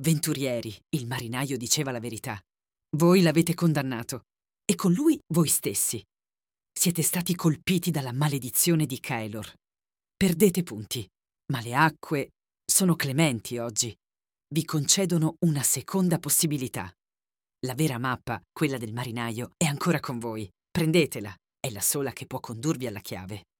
Avventurieri, il marinaio diceva la verità. Voi l'avete condannato, e con lui voi stessi. Siete stati colpiti dalla maledizione di Kaelor. Perdete punti, ma le acque sono clementi oggi. Vi concedono una seconda possibilità. La vera mappa, quella del marinaio, è ancora con voi. Prendetela, è la sola che può condurvi alla chiave.